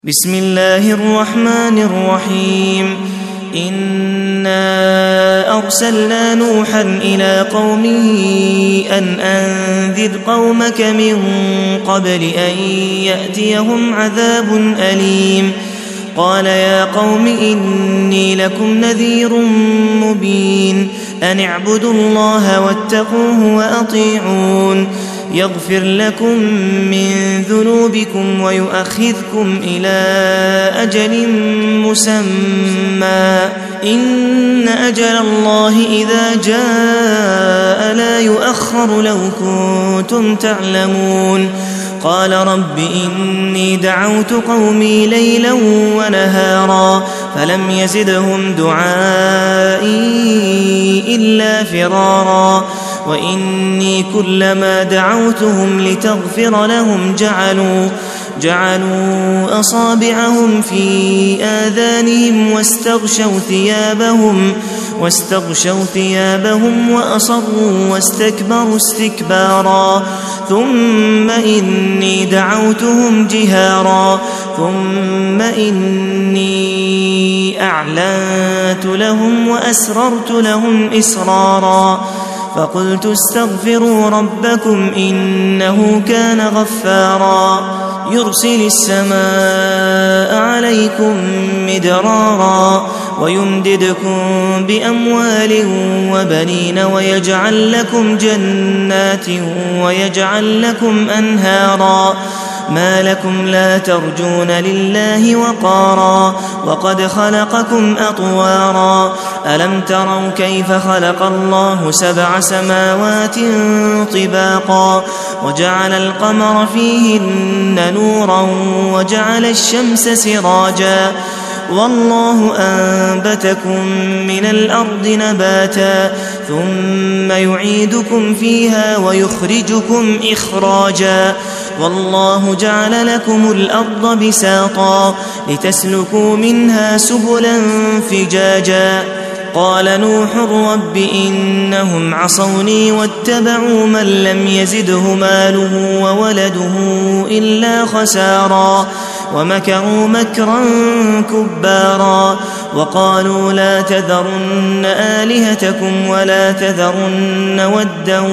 بسم الله الرحمن الرحيم إنا أرسلنا نوحا إلى قومه أن أنذر قومك من قبل أن يأتيهم عذاب أليم قال يا قوم إني لكم نذير مبين أن اعبدوا الله واتقوه وأطيعون يغفر لكم من ذنوبكم ويؤخذكم إلى أجل مسمى إن أجل الله إذا جاء لا يؤخر لو كنتم تعلمون قال رب إني دعوت قومي ليلا ونهارا فلم يزدهم دعائي إلا فرارا وإني كلما دعوتهم لتغفر لهم جعلوا أصابعهم في آذانهم واستغشوا ثيابهم وأصروا واستكبروا استكبارا ثم إني دعوتهم جهارا ثم إني أعلنت لهم وأسررت لهم إسرارا فقلت استغفروا ربكم إنه كان غفارا يرسل السماء عليكم مدرارا ويمددكم بأموال وبنين ويجعل لكم جنات ويجعل لكم أنهارا ما لكم لا ترجون لله وقارا وقد خلقكم أطوارا ألم تروا كيف خلق الله 7 سماوات طباقا وجعل القمر فيهن نورا وجعل الشمس سراجا والله أنبتكم من الأرض نباتا ثم يعيدكم فيها ويخرجكم إخراجا والله جعل لكم الأرض بساطا لتسلكوا منها سبلا فجاجا قال نوح رب إنهم عصوني واتبعوا من لم يزده ماله وولده إلا خسارا ومكروا مكرا كبارا وقالوا لا تذرن آلهتكم ولا تذرن ودا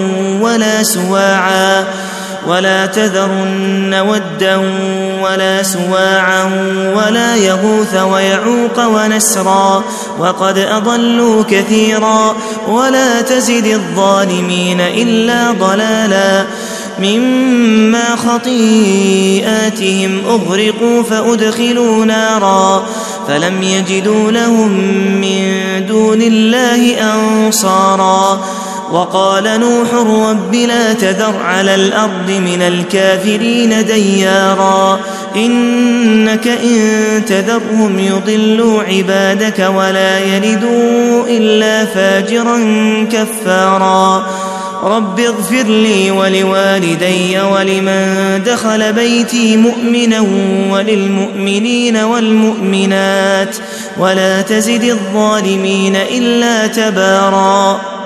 ولا سواعا ولا يغوث ويعوق ونسرا وقد أضلوا كثيرا ولا تزد الظالمين إلا ضلالا مما خطيئاتهم أغرقوا فأدخلوا نارا فلم يجدوا لهم من دون الله أنصارا وقال نوح رب لا تذر على الأرض من الكافرين ديارا إنك إن تذرهم يضلوا عبادك ولا يلدوا إلا فاجرا كفارا رب اغفر لي ولوالدي ولمن دخل بيتي مؤمنا وللمؤمنين والمؤمنات ولا تزد الظالمين إلا تبارا